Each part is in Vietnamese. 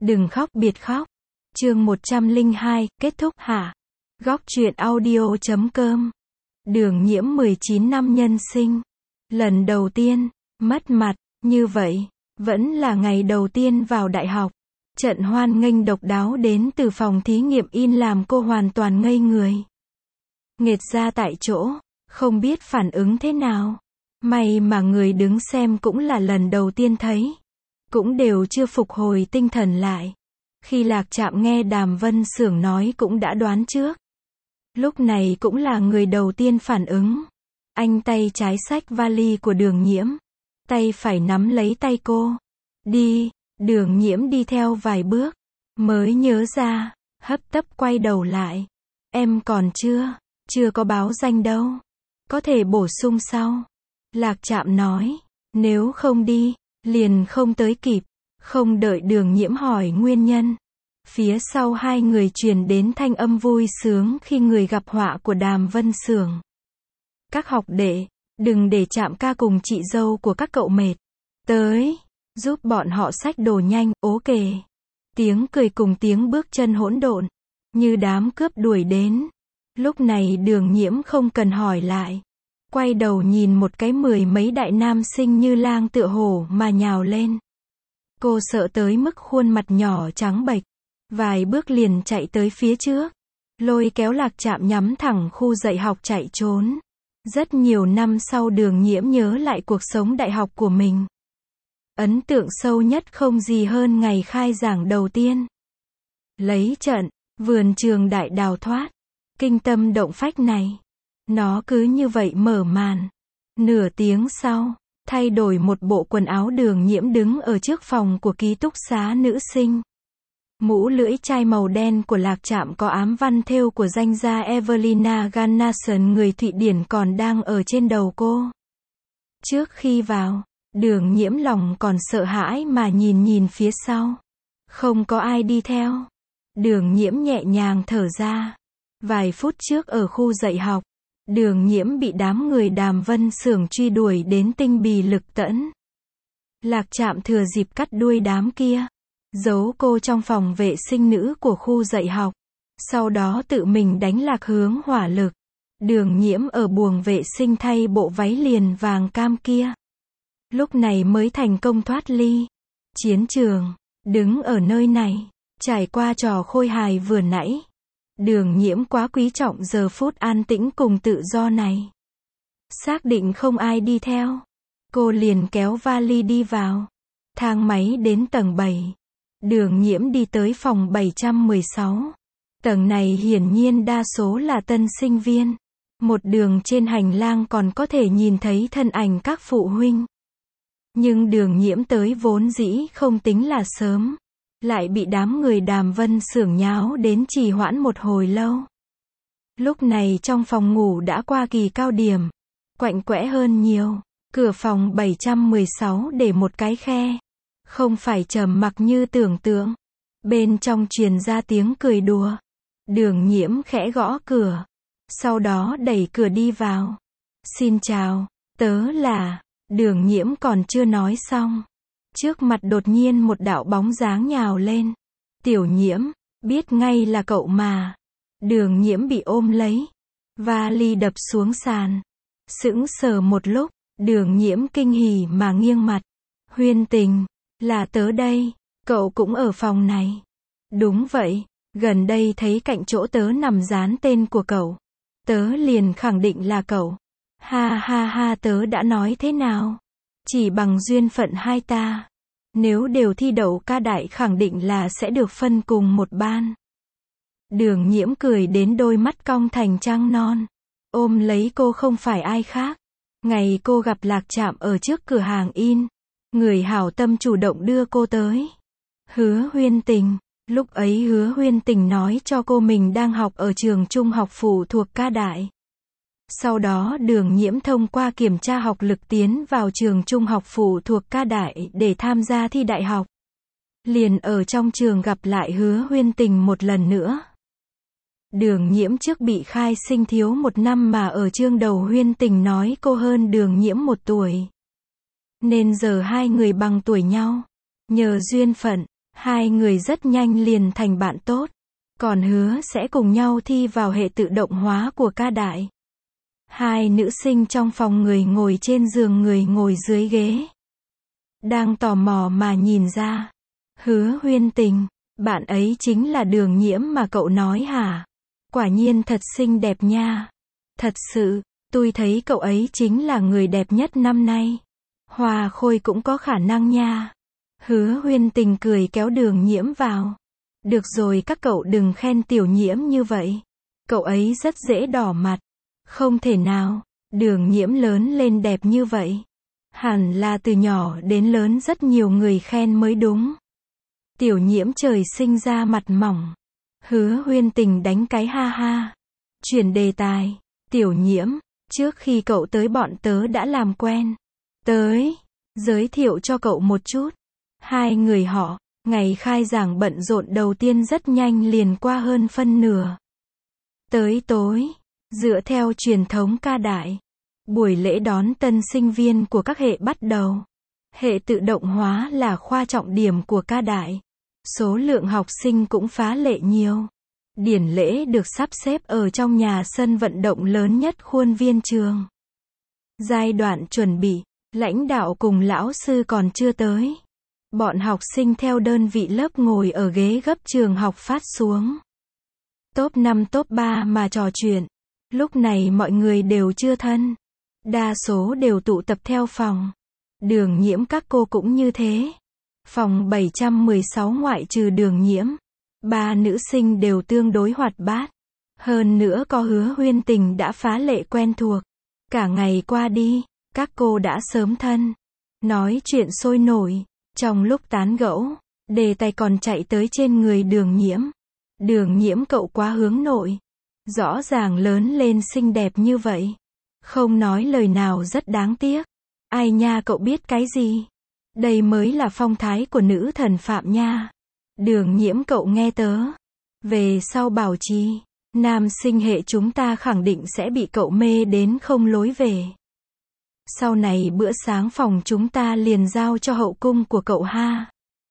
Đừng khóc biệt khóc. Chương 102, kết thúc hả? Góc truyện audio.com. Đường Nhiễm 19 năm nhân sinh. Lần đầu tiên, mất mặt, như vậy, vẫn là ngày đầu tiên vào đại học. Trận hoan nghênh độc đáo đến từ phòng thí nghiệm in làm cô hoàn toàn ngây người. Nghệt ra tại chỗ, không biết phản ứng thế nào. May mà người đứng xem cũng là lần đầu tiên thấy. Cũng đều chưa phục hồi tinh thần lại. Khi Lạc Trạm nghe Đàm Vân Xưởng nói cũng đã đoán trước. Lúc này cũng là người đầu tiên phản ứng. Anh tay trái xách vali của Đường Nhiễm. Tay phải nắm lấy tay cô. Đi, Đường Nhiễm đi theo vài bước. Mới nhớ ra, hấp tấp quay đầu lại. Em còn chưa có báo danh đâu. Có thể bổ sung sau. Lạc Trạm nói, nếu không đi, liền không tới kịp. Không đợi Đường Nhiễm hỏi nguyên nhân. Phía sau hai người truyền đến thanh âm vui sướng khi người gặp họa của Đàm Vân Xưởng. Các học đệ, đừng để Trạm ca cùng chị dâu của các cậu mệt. Tới, giúp bọn họ xách đồ nhanh, ố kề. Tiếng cười cùng tiếng bước chân hỗn độn, như đám cướp đuổi đến. Lúc này Đường Nhiễm không cần hỏi lại. Quay đầu nhìn một cái mười mấy đại nam sinh như lang tựa hổ mà nhào lên. Cô sợ tới mức khuôn mặt nhỏ trắng bệch. Vài bước liền chạy tới phía trước. Lôi kéo Lạc Trạm nhắm thẳng khu dạy học chạy trốn. Rất nhiều năm sau Đường Nhiễm nhớ lại cuộc sống đại học của mình. Ấn tượng sâu nhất không gì hơn ngày khai giảng đầu tiên. Lấy trận, vườn trường đại đào thoát. Kinh tâm động phách này. Nó cứ như vậy mở màn. Nửa tiếng sau, thay đổi một bộ quần áo Đường Nhiễm đứng ở trước phòng của ký túc xá nữ sinh. Mũ lưỡi chai màu đen của Lạc Trạm có ám văn thêu của danh gia Evelina Gannason người Thụy Điển còn đang ở trên đầu cô. Trước khi vào, Đường Nhiễm lòng còn sợ hãi mà nhìn phía sau. Không có ai đi theo. Đường Nhiễm nhẹ nhàng thở ra. Vài phút trước ở khu dạy học, Đường Nhiễm bị đám người Đàm Vân Xưởng truy đuổi đến tinh bì lực tẫn. Lạc Trạm thừa dịp cắt đuôi đám kia. Giấu cô trong phòng vệ sinh nữ của khu dạy học. Sau đó tự mình đánh lạc hướng hỏa lực. Đường Nhiễm ở buồng vệ sinh thay bộ váy liền vàng cam kia. Lúc này mới thành công thoát ly chiến trường. Đứng ở nơi này, trải qua trò khôi hài vừa nãy. Đường Nhiễm quá quý trọng giờ phút an tĩnh cùng tự do này. Xác định không ai đi theo. Cô liền kéo vali đi vào. Thang máy đến tầng 7. Đường Nhiễm đi tới phòng 716. Tầng này hiển nhiên đa số là tân sinh viên. Một đường trên hành lang còn có thể nhìn thấy thân ảnh các phụ huynh. Nhưng Đường Nhiễm tới vốn dĩ không tính là sớm. Lại bị đám người Đàm Vân Xưởng nháo đến trì hoãn một hồi lâu. Lúc này trong phòng ngủ đã qua kỳ cao điểm. Quạnh quẽ hơn nhiều. Cửa phòng 716 để một cái khe. Không phải trầm mặc như tưởng tượng. Bên trong truyền ra tiếng cười đùa. Đường Nhiễm khẽ gõ cửa. Sau đó đẩy cửa đi vào. Xin chào, tớ là... Đường Nhiễm còn chưa nói xong. Trước mặt đột nhiên một đạo bóng dáng nhào lên. Tiểu Nhiễm, biết ngay là cậu mà. Đường Nhiễm bị ôm lấy. Vali đập xuống sàn. Sững sờ một lúc, Đường Nhiễm kinh hỉ mà nghiêng mặt. Huyên Tình, là tớ đây, cậu cũng ở phòng này. Đúng vậy, gần đây thấy cạnh chỗ tớ nằm dán tên của cậu. Tớ liền khẳng định là cậu. Ha ha ha, tớ đã nói thế nào? Chỉ bằng duyên phận hai ta. Nếu đều thi đậu ca đại khẳng định là sẽ được phân cùng một ban. Đường Nhiễm cười đến đôi mắt cong thành trăng non. Ôm lấy cô không phải ai khác. Ngày cô gặp Lạc Trạm ở trước cửa hàng in. Người hảo tâm chủ động đưa cô tới. Hứa Huyên Tình. Lúc ấy Hứa Huyên Tình nói cho cô mình đang học ở trường trung học phụ thuộc ca đại. Sau đó Đường Nhiễm thông qua kiểm tra học lực tiến vào trường trung học phụ thuộc ca đại để tham gia thi đại học. Liền ở trong trường gặp lại Hứa Huyên Tình một lần nữa. Đường Nhiễm trước bị khai sinh thiếu 1 năm mà ở chương đầu Huyên Tình nói cô hơn Đường Nhiễm 1 tuổi. Nên giờ hai người bằng tuổi nhau. Nhờ duyên phận, Hai người rất nhanh liền thành bạn tốt, còn hứa sẽ cùng nhau thi vào hệ tự động hóa của ca đại. Hai nữ sinh trong phòng, người ngồi trên giường, người ngồi dưới ghế. Đang tò mò mà nhìn ra. Hứa Huyên Tình, bạn ấy chính là Đường Nhiễm mà cậu nói hả? Quả nhiên thật xinh đẹp nha. Thật sự, tôi thấy cậu ấy chính là người đẹp nhất năm nay. Hoa khôi cũng có khả năng nha. Hứa Huyên Tình cười kéo Đường Nhiễm vào. Được rồi, các cậu đừng khen Tiểu Nhiễm như vậy. Cậu ấy rất dễ đỏ mặt. Không thể nào, Đường Nhiễm lớn lên đẹp như vậy. Hẳn là từ nhỏ đến lớn rất nhiều người khen mới đúng. Tiểu Nhiễm trời sinh ra mặt mỏng. Hứa Huyên Tình đánh cái ha ha. Chuyển đề tài. Tiểu Nhiễm, trước khi cậu tới bọn tớ đã làm quen. Tới, giới thiệu cho cậu một chút. Hai người họ, ngày khai giảng bận rộn đầu tiên rất nhanh liền qua hơn phân nửa. Tới tối, dựa theo truyền thống ca đại, buổi lễ đón tân sinh viên của các hệ bắt đầu. Hệ tự động hóa là khoa trọng điểm của ca đại. Số lượng học sinh cũng phá lệ nhiều. Điển lễ được sắp xếp ở trong nhà sân vận động lớn nhất khuôn viên trường. Giai đoạn chuẩn bị, lãnh đạo cùng lão sư còn chưa tới. Bọn học sinh theo đơn vị lớp ngồi ở ghế gấp trường học phát xuống. Top 5 top 3 mà trò chuyện. Lúc này mọi người đều chưa thân. Đa số đều tụ tập theo phòng. Đường Nhiễm các cô cũng như thế. Phòng 716 ngoại trừ Đường Nhiễm. Ba nữ sinh đều tương đối hoạt bát. Hơn nữa có Hứa Huyên Tình đã phá lệ quen thuộc. Cả ngày qua đi, các cô đã sớm thân. Nói chuyện sôi nổi. Trong lúc tán gẫu, đề tài còn chạy tới trên người Đường Nhiễm. Đường Nhiễm cậu quá hướng nội. Rõ ràng lớn lên xinh đẹp như vậy. Không nói lời nào rất đáng tiếc. Ai nha, cậu biết cái gì? Đây mới là phong thái của nữ thần Phạm nha. Đường Nhiễm cậu nghe tớ. Về sau bảo trì, nam sinh hệ chúng ta khẳng định sẽ bị cậu mê đến không lối về. Sau này bữa sáng phòng chúng ta liền giao cho hậu cung của cậu ha.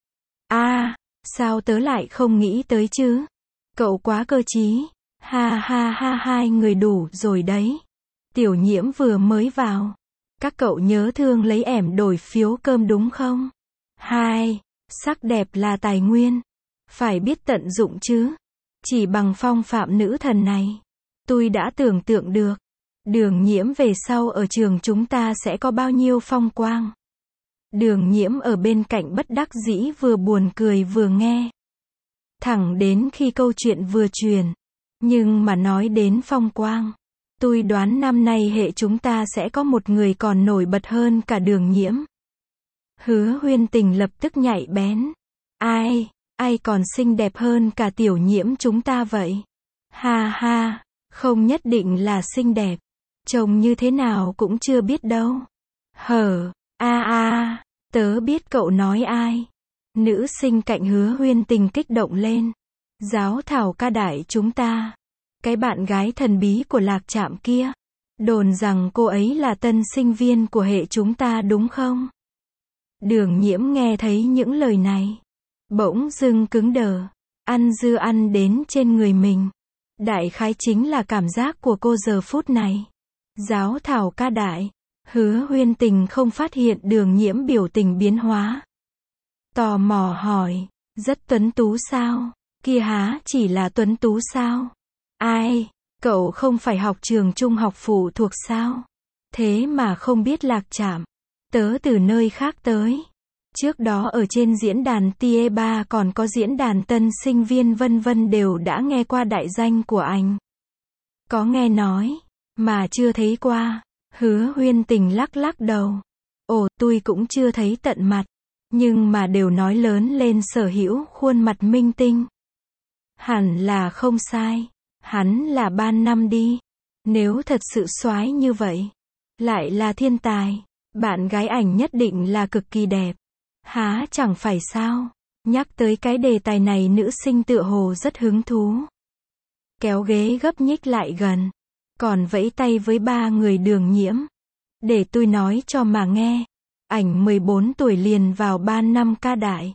Sao tớ lại không nghĩ tới chứ? Cậu quá cơ trí. Ha ha ha, hai người đủ rồi đấy. Tiểu Nhiễm vừa mới vào. Các cậu nhớ thương lấy ẻm đổi phiếu cơm đúng không? Hai, sắc đẹp là tài nguyên. Phải biết tận dụng chứ. Chỉ bằng phong phạm nữ thần này, tôi đã tưởng tượng được. Đường Nhiễm về sau ở trường chúng ta sẽ có bao nhiêu phong quang. Đường Nhiễm ở bên cạnh bất đắc dĩ vừa buồn cười vừa nghe. Thẳng đến khi câu chuyện vừa truyền. Nhưng mà nói đến phong quang, tôi đoán năm nay hệ chúng ta sẽ có một người còn nổi bật hơn cả Đường Nhiễm. Hứa Huyên Tình lập tức nhạy bén. Ai còn xinh đẹp hơn cả Tiểu Nhiễm chúng ta vậy? Ha ha, không nhất định là xinh đẹp. Trông như thế nào cũng chưa biết đâu. Tớ biết cậu nói ai. Nữ sinh cạnh Hứa Huyên Tình kích động lên. Giáo thảo ca đại chúng ta. Cái bạn gái thần bí của Lạc Trạm kia. Đồn rằng cô ấy là tân sinh viên của hệ chúng ta đúng không? Đường Nhiễm nghe thấy những lời này. Bỗng dưng cứng đờ. Ăn dưa ăn đến trên người mình. Đại khái chính là cảm giác của cô giờ phút này. Giáo thảo ca đại. Hứa Huyên Tình không phát hiện Đường Nhiễm biểu tình biến hóa. Tò mò hỏi. Rất tuấn tú sao? Kia há chỉ là tuấn tú sao? Cậu không phải học trường trung học phụ thuộc sao? Thế mà không biết Lạc Trạm. Tớ từ nơi khác tới. Trước đó ở trên diễn đàn TE3 còn có diễn đàn tân sinh viên vân vân đều đã nghe qua đại danh của anh. Có nghe nói, mà chưa thấy qua. Hứa Huyên Tình lắc lắc đầu. Tôi cũng chưa thấy tận mặt. Nhưng mà đều nói lớn lên sở hữu khuôn mặt minh tinh. Hẳn là không sai. Hắn là ban năm đi. Nếu thật sự soái như vậy, lại là thiên tài, bạn gái ảnh nhất định là cực kỳ đẹp. Há chẳng phải sao? Nhắc tới cái đề tài này nữ sinh tựa hồ rất hứng thú. Kéo ghế gấp nhích lại gần. Còn vẫy tay với ba người Đường Nhiễm. Để tôi nói cho mà nghe. Ảnh 14 tuổi liền vào ban năm ca đại.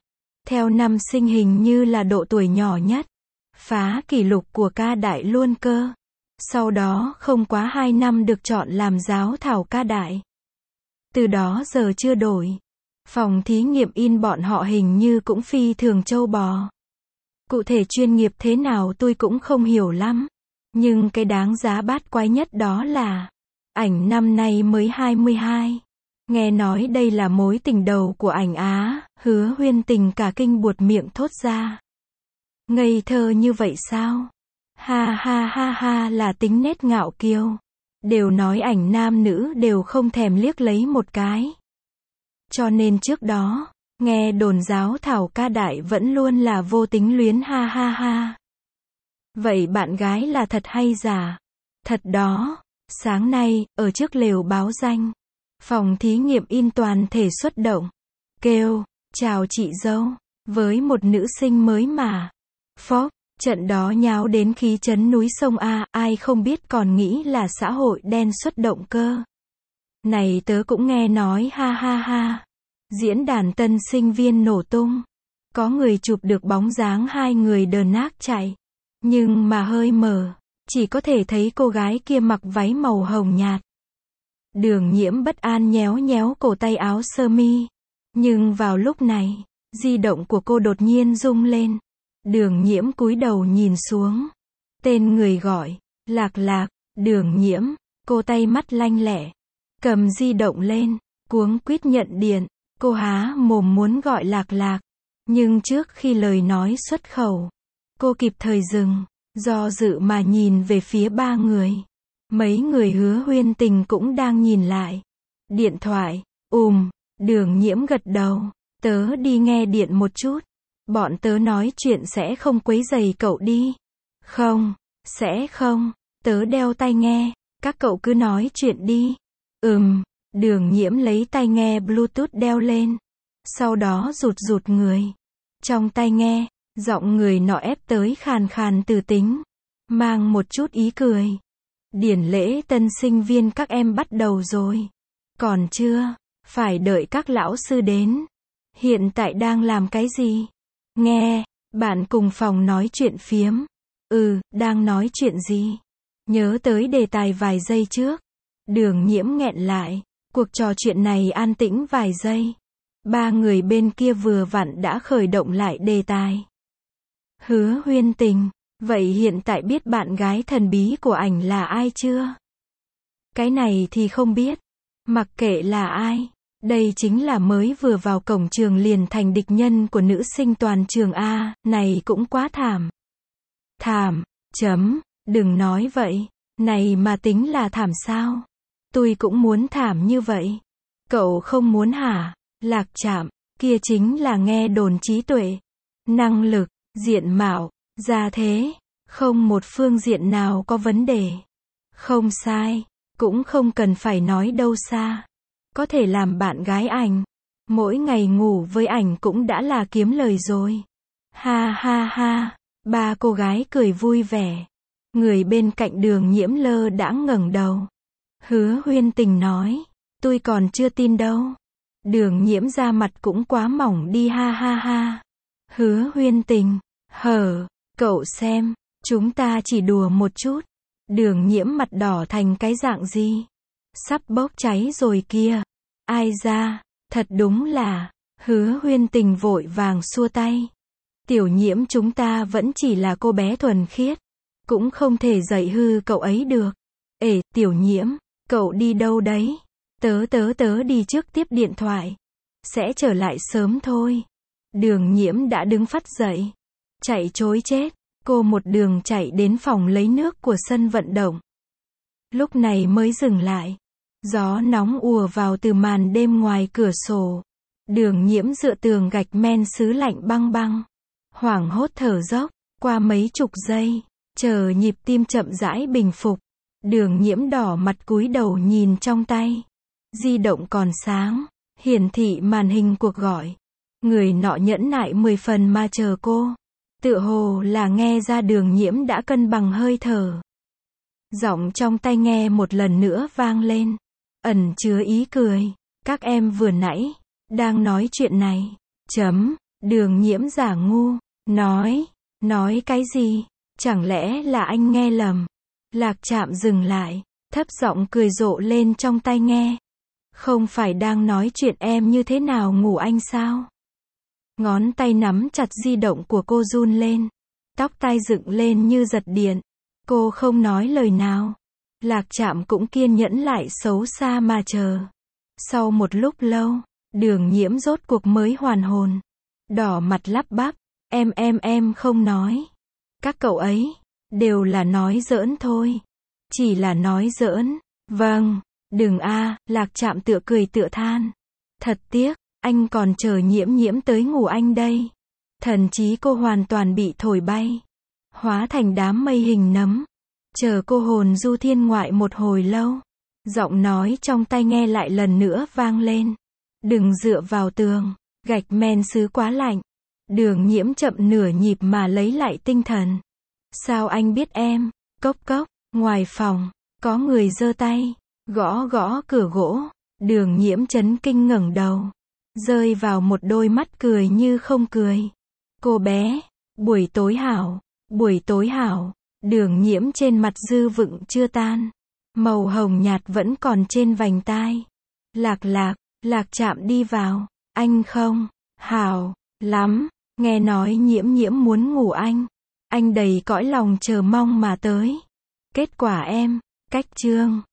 Theo năm sinh hình như là độ tuổi nhỏ nhất. Phá kỷ lục của ca đại luôn cơ. Sau đó không quá 2 năm được chọn làm giáo thảo ca đại. Từ đó giờ chưa đổi. Phòng thí nghiệm in bọn họ hình như cũng phi thường trâu bò. Cụ thể chuyên nghiệp thế nào tôi cũng không hiểu lắm. Nhưng cái đáng giá bát quái nhất đó là ảnh năm nay mới 22. Nghe nói đây là mối tình đầu của ảnh á, Hứa Huyên Tình cả kinh buột miệng thốt ra. Ngây thơ như vậy sao? Ha ha ha ha là tính nết ngạo kiêu. Đều nói ảnh nam nữ đều không thèm liếc lấy một cái. Cho nên trước đó, nghe đồn giáo thảo ca đại vẫn luôn là vô tính luyến ha ha ha. Vậy bạn gái là thật hay giả? Thật đó. Sáng nay, ở trước lều báo danh, phòng thí nghiệm in toàn thể xuất động. Kêu, chào chị dâu, với một nữ sinh mới mà. Phốc, trận đó nháo đến khí chấn núi sông A, ai không biết còn nghĩ là xã hội đen xuất động cơ. Này tớ cũng nghe nói ha ha ha. Diễn đàn tân sinh viên nổ tung. Có người chụp được bóng dáng hai người đờ nác chạy. Nhưng mà hơi mờ. Chỉ có thể thấy cô gái kia mặc váy màu hồng nhạt. Đường Nhiễm bất an nhéo nhéo cổ tay áo sơ mi. Nhưng vào lúc này, di động của cô đột nhiên rung lên. Đường Nhiễm cúi đầu nhìn xuống. Tên người gọi, Lạc Lạc. Đường Nhiễm, cô tay mắt lanh lẹ. Cầm di động lên, cuống quýt nhận điện. Cô há mồm muốn gọi Lạc Lạc. Nhưng trước khi lời nói xuất khẩu, cô kịp thời dừng. Do dự mà nhìn về phía ba người. Mấy người Hứa Huyên Tình cũng đang nhìn lại. Điện thoại, Đường Nhiễm gật đầu. Tớ đi nghe điện một chút. Bọn tớ nói chuyện sẽ không quấy rầy cậu đi. Không, sẽ không. Tớ đeo tai nghe. Các cậu cứ nói chuyện đi. Đường Nhiễm lấy tai nghe Bluetooth đeo lên. Sau đó rụt người. Trong tai nghe, giọng người nọ ép tới khàn khàn từ tính. Mang một chút ý cười. Điển lễ tân sinh viên các em bắt đầu rồi. Còn chưa, phải đợi các lão sư đến. Hiện tại đang làm cái gì? Nghe, bạn cùng phòng nói chuyện phiếm. Đang nói chuyện gì? Nhớ tới đề tài vài giây trước. Đường Nhiễm nghẹn lại. Cuộc trò chuyện này an tĩnh vài giây. Ba người bên kia vừa vặn đã khởi động lại đề tài. Hứa Huyên Tình, vậy hiện tại biết bạn gái thần bí của ảnh là ai chưa? Cái này thì không biết. Mặc kệ là ai. Đây chính là mới vừa vào cổng trường liền thành địch nhân của nữ sinh toàn trường A, này cũng quá thảm. Thảm, đừng nói vậy. Này mà tính là thảm sao? Tôi cũng muốn thảm như vậy. Cậu không muốn hả? Lạc Trạm, kia chính là nghe đồn trí tuệ, năng lực, diện mạo, gia thế, không một phương diện nào có vấn đề. Không sai, cũng không cần phải nói đâu xa. Có thể làm bạn gái ảnh. Mỗi ngày ngủ với ảnh cũng đã là kiếm lời rồi. Ha ha ha, ba cô gái cười vui vẻ. Người bên cạnh Đường Nhiễm lơ đãng ngẩng đầu. Hứa Huyên Tình nói, tôi còn chưa tin đâu. Đường Nhiễm da mặt cũng quá mỏng đi ha ha ha. Hứa Huyên Tình, cậu xem, chúng ta chỉ đùa một chút. Đường Nhiễm mặt đỏ thành cái dạng gì? Sắp bốc cháy rồi kia. Ai ra, thật đúng là. Hứa Huyên Tình vội vàng xua tay. Tiểu Nhiễm chúng ta vẫn chỉ là cô bé thuần khiết. Cũng không thể dạy hư cậu ấy được. Ê, Tiểu Nhiễm, cậu đi đâu đấy? Tớ đi trước tiếp điện thoại. Sẽ trở lại sớm thôi. Đường Nhiễm đã đứng phắt dậy. Chạy trối chết. Cô một đường chạy đến phòng lấy nước của sân vận động. Lúc này mới dừng lại. Gió nóng ùa vào từ màn đêm ngoài cửa sổ. Đường Nhiễm dựa tường gạch men sứ lạnh băng băng. Hoảng hốt thở dốc. Qua mấy chục giây. Chờ nhịp tim chậm rãi bình phục. Đường Nhiễm đỏ mặt cúi đầu nhìn trong tay. Di động còn sáng. Hiển thị màn hình cuộc gọi. Người nọ nhẫn nại 10 phần mà chờ cô. Tựa hồ là nghe ra Đường Nhiễm đã cân bằng hơi thở. Giọng trong tai nghe một lần nữa vang lên. Ẩn chứa ý cười. Các em vừa nãy đang nói chuyện này. Đường Nhiễm giả ngu, nói cái gì? Chẳng lẽ là anh nghe lầm? Lạc Trạm dừng lại, thấp giọng cười rộ lên trong tai nghe. Không phải đang nói chuyện em như thế nào ngủ anh sao? Ngón tay nắm chặt di động của cô run lên. Tóc tai dựng lên như giật điện. Cô không nói lời nào. Lạc Trạm cũng kiên nhẫn lại xấu xa mà chờ. Sau một lúc lâu, Đường Nhiễm rốt cuộc mới hoàn hồn. Đỏ mặt lắp bắp, em không nói. Các cậu ấy, đều là nói giỡn thôi. Chỉ là nói giỡn. Vâng, đừng Lạc Trạm tựa cười tựa than. Thật tiếc, anh còn chờ Nhiễm tới ngủ anh đây. Thần trí cô hoàn toàn bị thổi bay. Hóa thành đám mây hình nấm. Chờ cô hồn du thiên ngoại một hồi lâu. Giọng nói trong tai nghe lại lần nữa vang lên. Đừng dựa vào tường, gạch men sứ quá lạnh. Đường Nhiễm chậm nửa nhịp mà lấy lại tinh thần. Sao anh biết em? Cốc cốc, ngoài phòng, có người giơ tay, gõ cửa gỗ. Đường Nhiễm chấn kinh ngẩng đầu, rơi vào một đôi mắt cười như không cười. Cô bé, buổi tối hảo, buổi tối hảo. Đường Nhiễm trên mặt dư vựng chưa tan. Màu hồng nhạt vẫn còn trên vành tai. Lạc Trạm đi vào. Anh không, hảo, lắm. Nghe nói Nhiễm muốn ngủ anh. Anh đầy cõi lòng chờ mong mà tới. Kết quả em, cách chương.